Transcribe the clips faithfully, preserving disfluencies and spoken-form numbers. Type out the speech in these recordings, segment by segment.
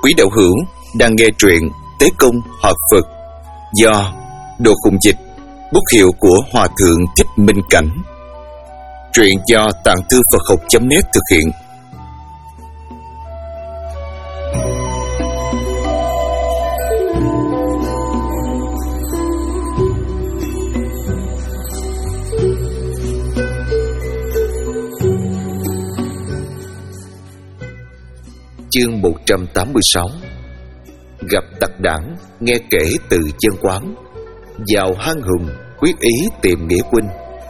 Quý đạo hữu đang nghe truyện Tế Công Hợp Phật do Đồ Khùng Dịch, bút hiệu của Hòa Thượng Thích Minh Cảnh. Truyện do Tạng Thư Phật Học chấm net thực hiện. Chương một trăm tám mươi sáu. Gặp tặc đảng, nghe kể từ chân quán. Vào hang hùng, quyết ý tìm nghĩa huynh.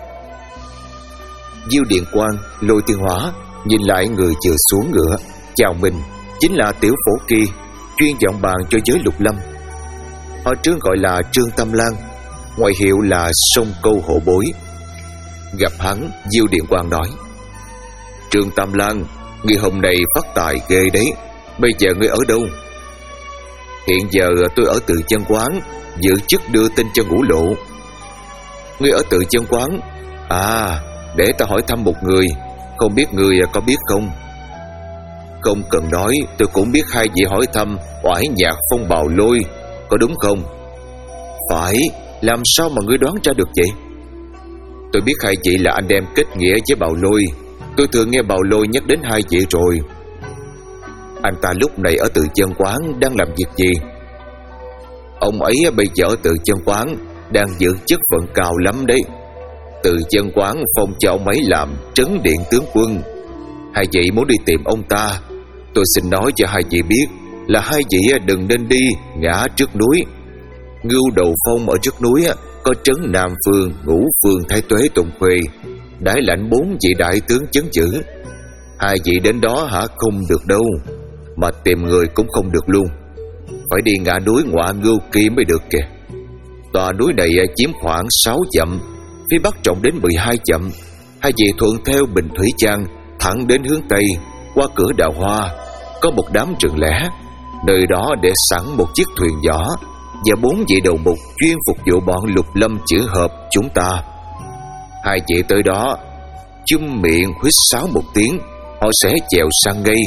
Diêu Điện Quang, Lôi Thiên Hóa nhìn lại người vừa xuống ngựa, chào mình. Chính là Tiểu Phổ Kỳ, chuyên dọn bàn cho giới Lục Lâm. Họ trước gọi là Trương Tam Lang, ngoại hiệu là Sông Câu Hổ Bối. Gặp hắn, Diêu Điện Quang nói: Trương Tam Lang, người hôm nay phát tài ghê đấy. Bây giờ ngươi ở đâu? Hiện giờ tôi ở Từ Chân Quán, giữ chức đưa tin cho Ngũ Lộ. Ngươi ở Từ Chân Quán? À, để ta hỏi thăm một người, không biết ngươi có biết không? Không cần nói, tôi cũng biết hai vị hỏi thăm Oải Nhạc Phong Bào Lôi, có đúng không? Phải, làm sao mà ngươi đoán ra được vậy? Tôi biết hai vị là anh em kết nghĩa với Bào Lôi. Tôi thường nghe Bào Lôi nhắc đến hai vị rồi. Anh ta lúc này ở Từ Chân Quán đang làm việc gì? Ông ấy bây giờ ở Từ Chân Quán đang giữ chức phận cao lắm đấy. Từ Chân Quán phong cho ông ấy làm trấn điện tướng quân. Hai vị muốn đi tìm ông ta, tôi xin nói cho hai vị biết là hai vị đừng nên đi ngã trước núi. Ngưu Đầu Phong ở trước núi có trấn Nam Phương, Ngũ Phương Thái Tuế Tùng Khuê, đãi lãnh bốn vị đại tướng chấn giữ. Hai vị đến đó hả không được đâu, mà tìm người cũng không được luôn. Phải đi ngã núi Ngọa Ngưu Kỳ mới được kìa. Tòa núi này chiếm khoảng sáu dặm, phía bắc rộng đến mười hai dặm. Hai vị thuận theo Bình Thủy Trang thẳng đến hướng tây, qua cửa Đào Hoa có một đám rừng lẻ. Nơi đó để sẵn một chiếc thuyền nhỏ và bốn vị đầu mục chuyên phục vụ bọn Lục Lâm chữ hợp chúng ta. Hai vị tới đó, chum miệng huýt sáo một tiếng, họ sẽ chèo sang ngay.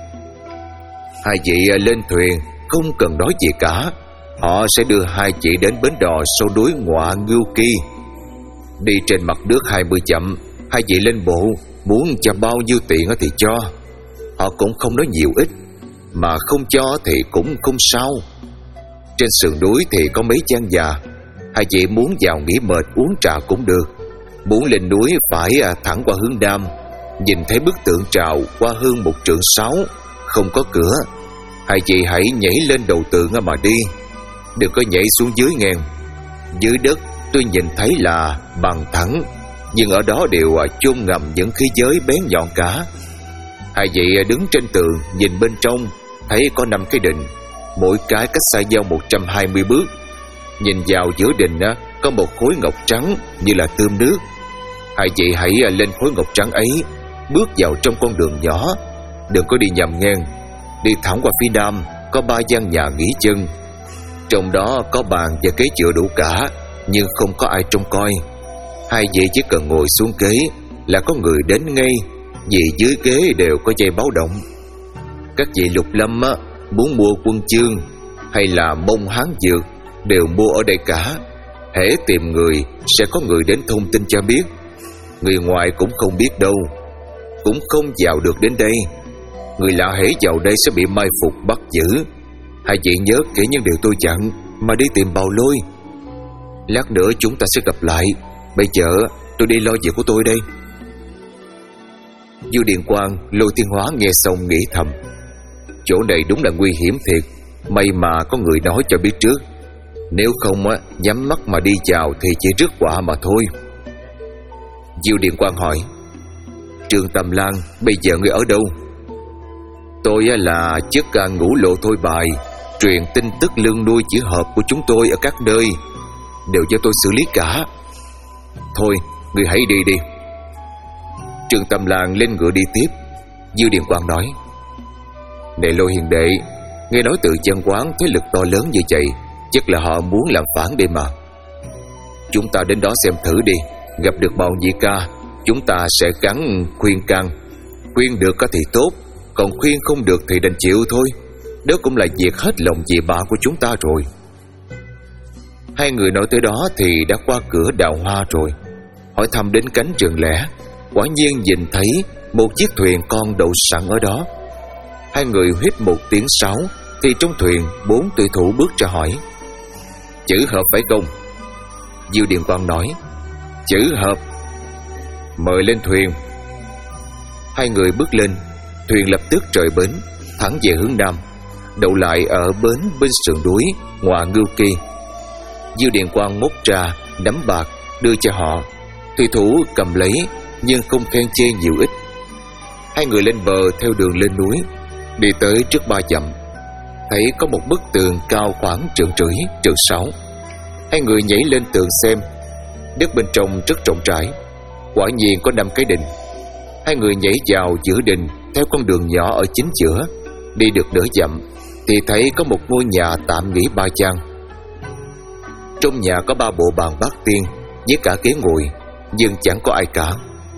Hai vị lên thuyền, không cần nói gì cả. Họ sẽ đưa hai vị đến bến đò sau núi Ngọa Ngưu Kỳ. Đi trên mặt nước hai mươi dặm, hai vị lên bộ, muốn cho bao nhiêu tiền thì cho. Họ cũng không nói nhiều ít, mà không cho thì cũng không sao. Trên sườn núi thì có mấy gian già, hai vị muốn vào nghỉ mệt uống trà cũng được. Muốn lên núi phải thẳng qua hướng nam, nhìn thấy bức tượng trào qua hơn một trượng sáu, không có cửa. Hai vị hãy nhảy lên đầu tượng mà đi, đừng có nhảy xuống dưới ngang. Dưới đất tôi nhìn thấy là bằng thẳng, nhưng ở đó đều chôn ngầm những khí giới bén nhọn cả. Hai vị đứng trên tường nhìn bên trong, thấy có năm cái đình, mỗi cái cách xa nhau một trăm hai mươi bước. Nhìn vào giữa đình có một khối ngọc trắng như là tươm nước. Hai vị hãy lên khối ngọc trắng ấy, bước vào trong con đường nhỏ, đừng có đi nhầm ngang. Đi thẳng qua phía nam có ba gian nhà nghỉ chân, trong đó có bàn và ghế chữa đủ cả, nhưng không có ai trông coi. Hai vị chỉ cần ngồi xuống ghế là có người đến ngay, vì dưới ghế đều có dây báo động. Các vị Lục Lâm á, muốn mua quân chương hay là mông hán dược đều mua ở đây cả. Hễ tìm người sẽ có người đến thông tin cho biết. Người ngoài cũng không biết đâu, cũng không vào được đến đây. Người lạ hễ vào đây sẽ bị mai phục bắt giữ. Hai vị nhớ kỹ những điều tôi dặn mà đi tìm Bào Lôi. Lát nữa chúng ta sẽ gặp lại. Bây giờ tôi đi lo việc của tôi đây. Diêu Điện Quang, Lôi Thiên Hóa nghe xong nghĩ thầm: chỗ này đúng là nguy hiểm thiệt. May mà có người nói cho biết trước, nếu không á, nhắm mắt mà đi vào thì chỉ rước quả mà thôi. Diêu Điện Quang hỏi: Trương Tam Lang, bây giờ ngươi ở đâu? Tôi là chức Ngũ Lộ thôi bài, truyền tin tức lương nuôi chữ hợp của chúng tôi ở các nơi, đều do tôi xử lý cả. Thôi, ngươi hãy đi đi. Trương Tam Lang lên ngựa đi tiếp. Diêu Điện Quang nói: Này Lôi hiền đệ, nghe nói Từ Chân Quán thế lực to lớn như vậy, chắc là họ muốn làm phản đây mà. Chúng ta đến đó xem thử đi. Gặp được Bào Nhị Ca, chúng ta sẽ gắng khuyên can. Khuyên được thì tốt, còn khuyên không được thì đành chịu thôi. Đó cũng là việc hết lòng vì bà của chúng ta rồi. Hai người nói tới đó thì đã qua cửa đào hoa rồi. Hỏi thăm đến cánh rừng lẻ, quả nhiên nhìn thấy một chiếc thuyền con đậu sẵn ở đó. Hai người huýt một tiếng sáo thì trong thuyền bốn tuyển thủ bước ra hỏi: "Chữ hợp phải không?" Diêu Điền Quang nói: "Chữ hợp." "Mời lên thuyền." Hai người bước lên, thuyền lập tức rời bến, thẳng về hướng nam, đậu lại ở bến bên sườn núi Ngọa Ngưu Kỳ. Diêu Điền Quang móc ra nắm bạc đưa cho họ. Thủy thủ cầm lấy nhưng không khen chê nhiều ít. Hai người lên bờ theo đường lên núi, đi tới trước ba dặm, thấy có một bức tường cao khoảng trượng rưỡi, trượng sáu. Hai người nhảy lên tường xem. Đất bên trong rất rộng rãi, quả nhiên có năm cái đình. Hai người nhảy vào giữa đình theo con đường nhỏ ở chính giữa. Đi được nửa dặm thì thấy có một ngôi nhà tạm nghỉ ba gian. Trong nhà có ba bộ bàn bát tiên với cả ghế ngồi, nhưng chẳng có ai cả.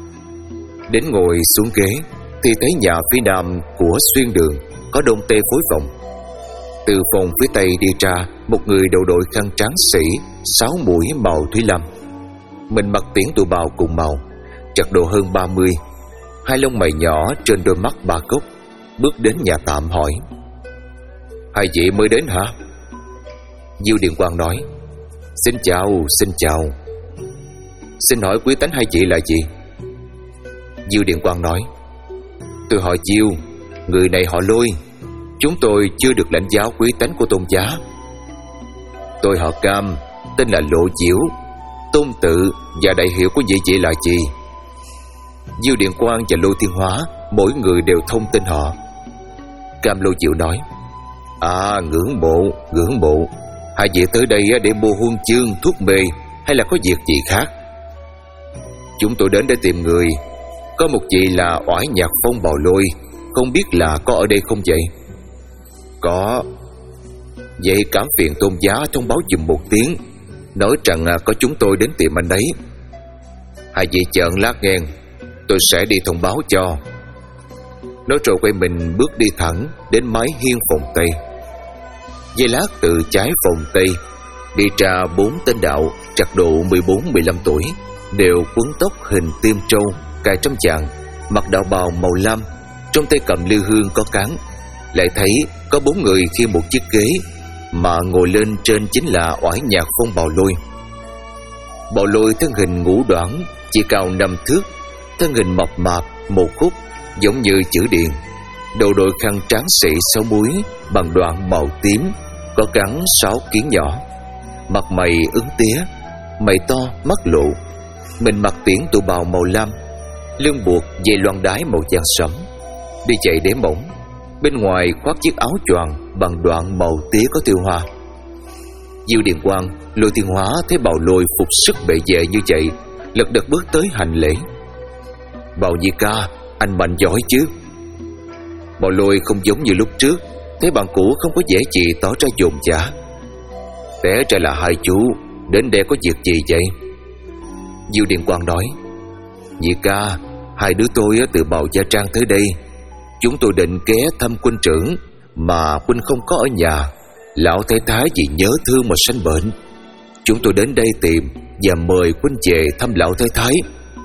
Đến ngồi xuống ghế thì thấy nhà phía nam của xuyên đường có đông tê phối phòng. Từ phòng phía tây đi ra một người đầu đội khăn trắng sĩ, sáu mũi màu thủy lam. Mình mặc tiễn tụ bào cùng màu, chặt độ hơn ba mươi, hai lông mày nhỏ trên đôi mắt ba cốc. Bước đến nhà tạm hỏi: "Hai vị mới đến hả?" Diêu Điền Quang nói: "Xin chào, xin chào. Xin hỏi quý tánh hai vị là gì?" Diêu Điền Quang nói: "Tôi họ Diêu, người này họ Lôi. Chúng tôi chưa được lãnh giáo quý tánh của tôn giá." "Tôi họ Cam, tên là Lộ Diễu. Tôn tự và đại hiệu của vị vị là gì?" Diêu Điền Quang và Lô Thiên Hóa mỗi người đều thông tin họ. Cam Lô Diệu nói: "À, ngưỡng mộ, ngưỡng mộ. Hai vị tới đây để mua huân chương, thuốc mê hay là có việc gì khác?" "Chúng tôi đến để tìm người. Có một vị là Oải Nhạc Phong Bào Lôi, không biết là có ở đây không vậy?" "Có." "Vậy cảm phiền tôn giá thông báo giùm một tiếng, nói rằng có chúng tôi đến tìm anh ấy." "Hai vị chờ lát nghe, tôi sẽ đi thông báo cho." Nói rồi quay mình bước đi thẳng đến mái hiên phòng Tây. Giây lát từ trái phòng Tây đi ra bốn tên đạo trạc độ mười bốn mười lăm tuổi, đều quấn tóc hình tim trâu, cài trăm chàng, mặc đạo bào màu lam, trong tay cầm lư hương có cán. Lại thấy có bốn người khiêng một chiếc ghế, mà ngồi lên trên chính là Oải Nhạc Phong Bào Lôi. Bào Lôi thân hình ngũ đoản, chỉ cao năm thước, thân hình mập mạp một khúc giống như chữ điền, đầu đội khăn trắng sĩ sáu múi bằng đoạn màu tím, có gắn sáu kiến nhỏ, mặt mày ứng tía, mày to mắt lộ. Mình mặc tiễn tụ bào màu lam, lưng buộc dây loan đái màu vàng sẫm, đi chạy đế mỏng, bên ngoài khoác chiếc áo choàng bằng đoạn màu tía có tiêu hoa. Diêu Điền Quang, Lôi Thiên Hóa thấy Bào Lôi phục sức bệ vệ như vậy, lật đật bước tới hành lễ: "Bào Nhi ca, anh mạnh giỏi chứ?" Bào Lôi không giống như lúc trước, thấy bạn cũ không có vẻ gì tỏ ra dồn dã. "Té ra là hai chú đến đây có việc gì vậy?" Diêu Điền Quang nói: "Nhị ca, hai đứa tôi từ Bào Gia Trang tới đây. Chúng tôi định ghé thăm huynh trưởng, mà huynh không có ở nhà. Lão thái thái vì nhớ thương mà sanh bệnh. Chúng tôi đến đây tìm và mời huynh về thăm lão thái thái."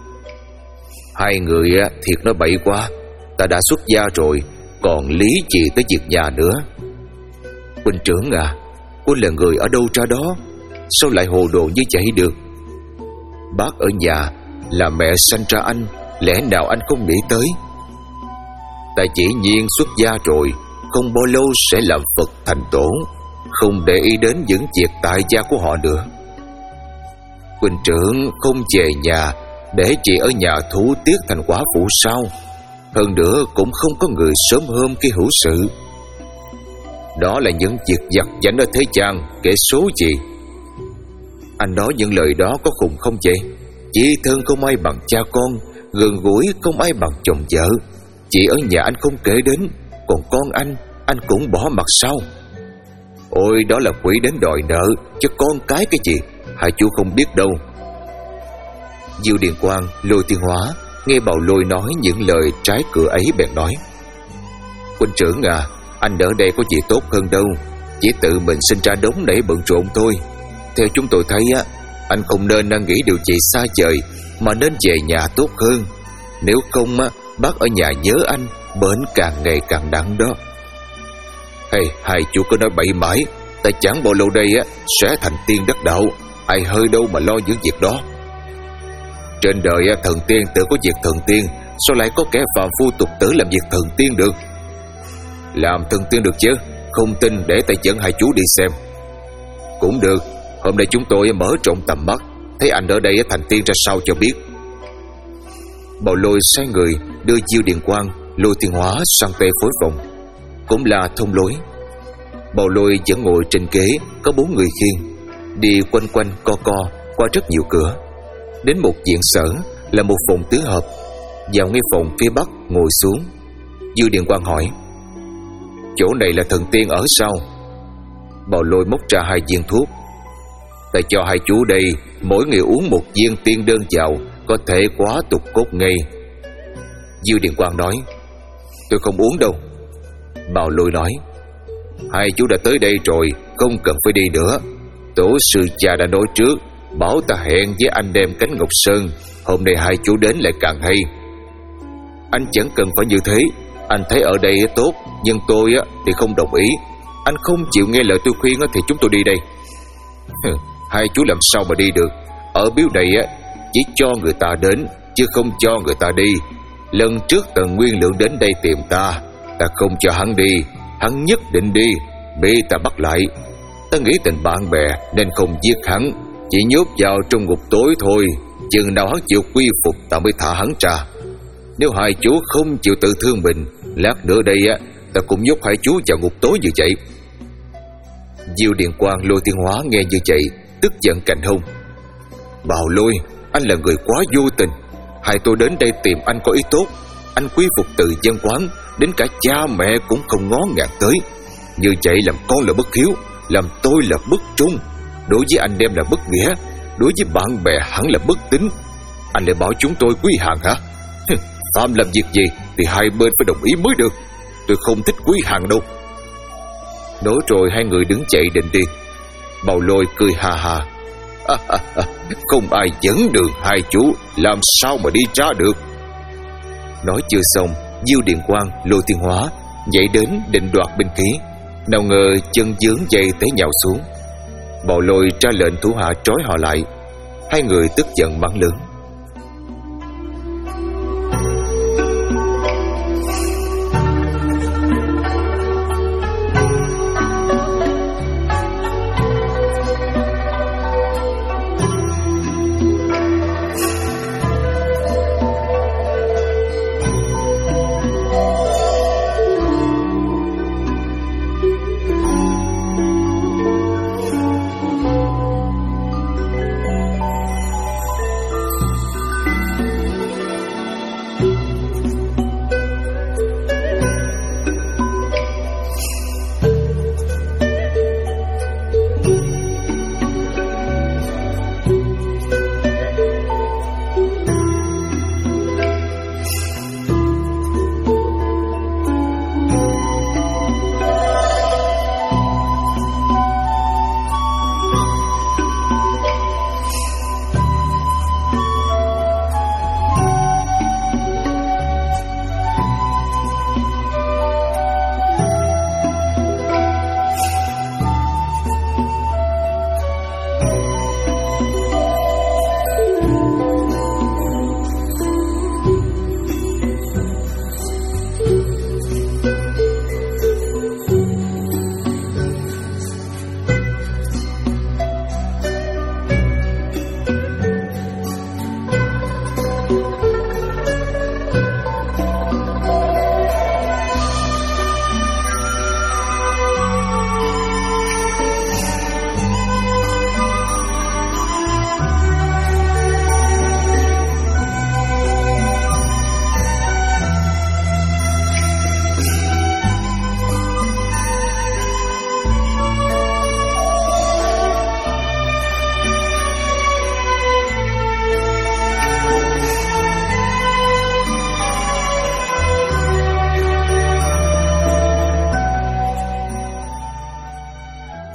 "Hai người thiệt nói bậy quá. Ta đã xuất gia rồi, còn lý gì tới việc nhà nữa." "Huynh trưởng à, huynh là người ở đâu ra đó? Sao lại hồ đồ như vậy được? Bác ở nhà là mẹ sanh ra anh, lẽ nào anh không nghĩ tới? Ta chỉ nhiên xuất gia rồi, không bao lâu sẽ làm Phật thành tổ, không để ý đến những việc tại gia của họ nữa. Huynh trưởng không về nhà để chị ở nhà thủ tiết thành quả phụ sao? Hơn nữa cũng không có người sớm hôm khi hữu sự. Đó là những việc vặt vãnh ở thế gian, kẻ số gì? Anh nói những lời đó có khùng không vậy? Chị thân không ai bằng cha con, gần gũi không ai bằng chồng vợ. Chị ở nhà anh không kể đến, còn con anh, anh cũng bỏ mặt sao? Ôi, đó là quỷ đến đòi nợ, chứ con cái cái gì, hai chú không biết đâu." Diêu Điền Quang, Lôi Thiên Hóa nghe Bào Lôi nói những lời trái cửa ấy bèn nói: "Huynh trưởng à, Anh ở đây có gì tốt hơn đâu, chỉ tự mình sinh ra đống nảy bận rộn thôi. Theo chúng tôi thấy á, anh không nên đang nghĩ điều gì xa vời, mà nên về nhà tốt hơn. Nếu không á, bác ở nhà nhớ anh, bệnh càng ngày càng nặng đó. Hay hai chú cứ nói bậy mãi, tại chẳng bao lâu đây á sẽ thành tiên đắc đạo, ai hơi đâu mà lo những việc đó. Trên đời á, thần tiên tự có việc thần tiên, sao lại có kẻ phàm phu tục tử làm việc thần tiên được? Làm thần tiên được chứ, không tin để tay dẫn hai chú đi xem. Cũng được, hôm nay chúng tôi mở rộng tầm mắt, thấy anh ở đây thành tiên ra sao cho biết. Bào Lôi sai người đưa Diêu Điền Quang, Lôi Thiên Hóa sang Tây phối phòng, cũng là thông lối. Bào Lôi vẫn ngồi trên ghế, có bốn người khiêng, đi quanh quanh co co qua rất nhiều cửa, đến một viện sở là một phòng tứ hợp. Vào ngay phòng phía bắc ngồi xuống. Diêu Điền Quang hỏi: chỗ này là thần tiên ở sao? Bào Lôi móc ra hai viên thuốc. Ta cho hai chú đây, mỗi người uống một viên tiên đơn vào, có thể quá tục cốt ngay. Diêu Điền Quang nói: tôi không uống đâu. Bào Lôi nói: hai chú đã tới đây rồi, không cần phải đi nữa. Tổ sư cha đã nói trước, bảo ta hẹn với anh đem cánh Ngọc Sơn. Hôm nay hai chú đến lại càng hay. Anh chẳng cần phải như thế, anh thấy ở đây tốt, nhưng tôi thì không đồng ý. Anh không chịu nghe lời tôi khuyên thì chúng tôi đi đây. Hai chú làm sao mà đi được? Ở biếu này chỉ cho người ta đến, chứ không cho người ta đi. Lần trước Tần Nguyên Lượng đến đây tìm ta, ta không cho hắn đi, hắn nhất định đi, bị ta bắt lại. Ta nghĩ tình bạn bè nên không giết hắn, chỉ nhốt vào trong ngục tối thôi. Chừng nào hắn chịu quy phục ta mới thả hắn ra. Nếu hai chú không chịu tự thương mình, lát nữa đây á, ta cũng nhốt hai chú vào ngục tối như vậy. Diêu Điền Quang, Lôi Thiên Hóa nghe như vậy, tức giận cạnh hông: Bào Lôi, anh là người quá vô tình. Hai tôi đến đây tìm anh có ý tốt. Anh quy phục từ dân quán, đến cả cha mẹ cũng không ngó ngàng tới. Như vậy làm con là bất hiếu, làm tôi là bất trung. Đối với anh em là bất nghĩa, đối với bạn bè hẳn là bất tín. Anh lại bảo chúng tôi quý hàng hả? Phạm làm việc gì thì hai bên phải đồng ý mới được. Tôi không thích quý hàng đâu. Nói rồi hai người đứng chạy định đi. Bào Lôi cười hà hà: không ai dẫn đường hai chú, làm sao mà đi ra được. Nói chưa xong, Diêu Điền Quang, Lôi Thiên Hóa nhảy đến định đoạt binh khí, nào ngờ chân vướng dây té nhào xuống. Bào Lôi ra lệnh thủ hạ trói họ lại. Hai người tức giận mắng lớn: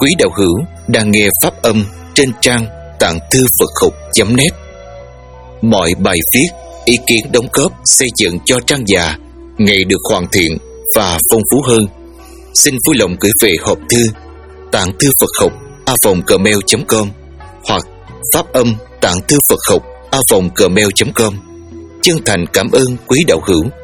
Quý đạo hữu đang nghe pháp âm trên trang tạng thư Phật học chấm net. Mọi bài viết, ý kiến đóng góp xây dựng cho trang già ngày được hoàn thiện và phong phú hơn. Xin vui lòng gửi về hộp thư tạng thư Phật học a vòng gmail chấm com hoặc pháp âm tạng thư Phật học a vòng gmail chấm com. Chân thành cảm ơn quý đạo hữu